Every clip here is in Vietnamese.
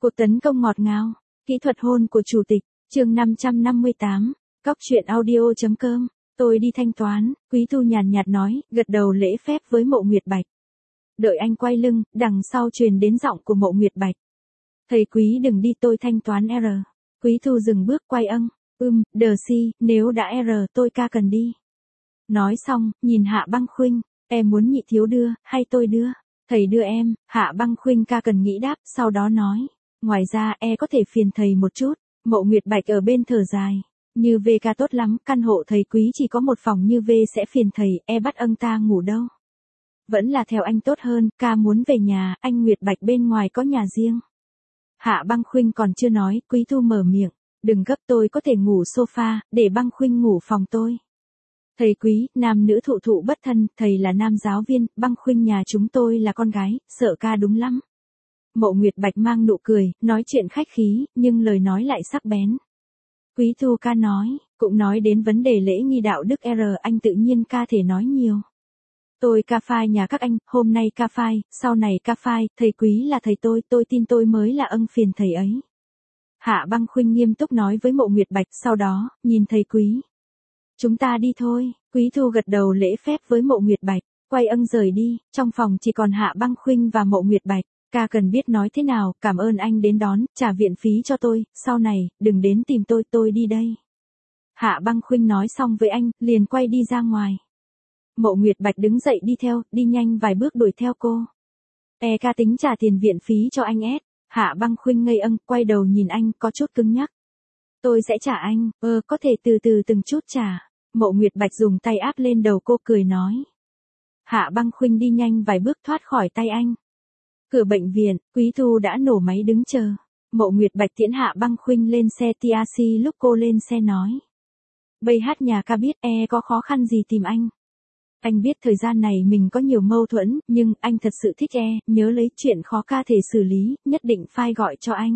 Cuộc tấn công ngọt ngào, kỹ thuật hôn của chủ tịch, chương 558, cóc truyện audio.com, tôi đi thanh toán, Quý Thu nhàn nhạt nói, gật đầu lễ phép với Mộ Nguyệt Bạch. Đợi anh quay lưng, đằng sau truyền đến giọng của Mộ Nguyệt Bạch. Thầy Quý đừng đi, tôi thanh toán R. Quý Thu dừng bước quay đờ si, nếu đã R tôi ca cần đi. Nói xong, nhìn Hạ Băng Khuynh, em muốn Nhị thiếu đưa, hay tôi đưa? Thầy đưa em, Hạ Băng Khuynh ca cần nghĩ đáp, sau đó nói. Ngoài ra, có thể phiền thầy một chút. Mộ Nguyệt Bạch ở bên thở dài. Như V ca tốt lắm, căn hộ thầy Quý chỉ có một phòng, như V sẽ phiền thầy, bắt ta ngủ đâu. Vẫn là theo anh tốt hơn, ca muốn về nhà, anh Nguyệt Bạch bên ngoài có nhà riêng. Hạ Băng Khuynh còn chưa nói, Quý Thu mở miệng. Đừng gấp, tôi có thể ngủ sofa, để Băng Khuynh ngủ phòng tôi. Thầy Quý, nam nữ thụ thụ bất thân, thầy là nam giáo viên, Băng Khuynh nhà chúng tôi là con gái, sợ ca đúng lắm. Mộ Nguyệt Bạch mang nụ cười, nói chuyện khách khí, nhưng lời nói lại sắc bén. Quý Thu ca nói, cũng nói đến vấn đề lễ nghi đạo đức anh tự nhiên ca thể nói nhiều. Tôi ca phai nhà các anh, hôm nay ca phai, sau này ca phai, thầy Quý là thầy tôi tin tôi mới là phiền thầy ấy. Hạ Băng Khuynh nghiêm túc nói với Mộ Nguyệt Bạch, sau đó, nhìn thầy Quý. Chúng ta đi thôi, Quý Thu gật đầu lễ phép với Mộ Nguyệt Bạch, quay rời đi, trong phòng chỉ còn Hạ Băng Khuynh và Mộ Nguyệt Bạch. Ca cần biết nói thế nào, cảm ơn anh đến đón, trả viện phí cho tôi, sau này, đừng đến tìm tôi đi đây. Hạ Băng Khuynh nói xong với anh, liền quay đi ra ngoài. Mộ Nguyệt Bạch đứng dậy đi theo, đi nhanh vài bước đuổi theo cô. Ca tính trả tiền viện phí cho anh S. Hạ Băng Khuynh ngây quay đầu nhìn anh, có chút cứng nhắc. Tôi sẽ trả anh, có thể từ từ từng chút trả. Mộ Nguyệt Bạch dùng tay áp lên đầu cô cười nói. Hạ Băng Khuynh đi nhanh vài bước thoát khỏi tay anh. Cửa bệnh viện, Quý Thu đã nổ máy đứng chờ. Mộ Nguyệt Bạch tiễn Hạ Băng Khuynh lên xe taxi, lúc cô lên xe nói. Bây hát nhà ca biết có khó khăn gì tìm anh. Anh biết thời gian này mình có nhiều mâu thuẫn, nhưng anh thật sự thích nhớ lấy chuyện khó ca thể xử lý, nhất định phải gọi cho anh.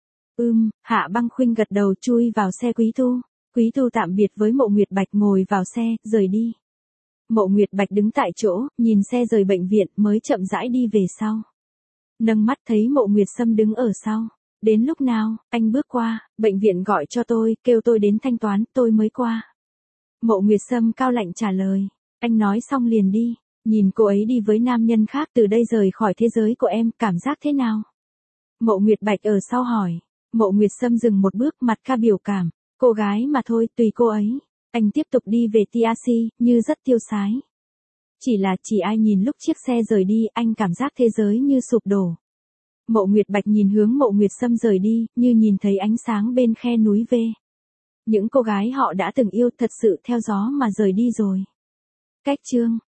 Hạ Băng Khuynh gật đầu chui vào xe Quý Thu. Quý Thu tạm biệt với Mộ Nguyệt Bạch ngồi vào xe, rời đi. Mộ Nguyệt Bạch đứng tại chỗ, nhìn xe rời bệnh viện mới chậm rãi đi về sau. Nâng mắt thấy Mộ Nguyệt Sâm đứng ở sau. Đến lúc nào, anh bước qua, bệnh viện gọi cho tôi, kêu tôi đến thanh toán, tôi mới qua. Mộ Nguyệt Sâm cao lạnh trả lời. Anh nói xong liền đi. Nhìn cô ấy đi với nam nhân khác, từ đây rời khỏi thế giới của em, cảm giác thế nào? Mộ Nguyệt Bạch ở sau hỏi. Mộ Nguyệt Sâm dừng một bước, mặt ca biểu cảm. Cô gái mà thôi, tùy cô ấy. Anh tiếp tục đi về taxi, như rất tiêu sái. Chỉ ai nhìn lúc chiếc xe rời đi, anh cảm giác thế giới như sụp đổ. Mộ Nguyệt Bạch nhìn hướng Mộ Nguyệt Sâm rời đi, như nhìn thấy ánh sáng bên khe núi V. Những cô gái họ đã từng yêu thật sự theo gió mà rời đi rồi. Cách chương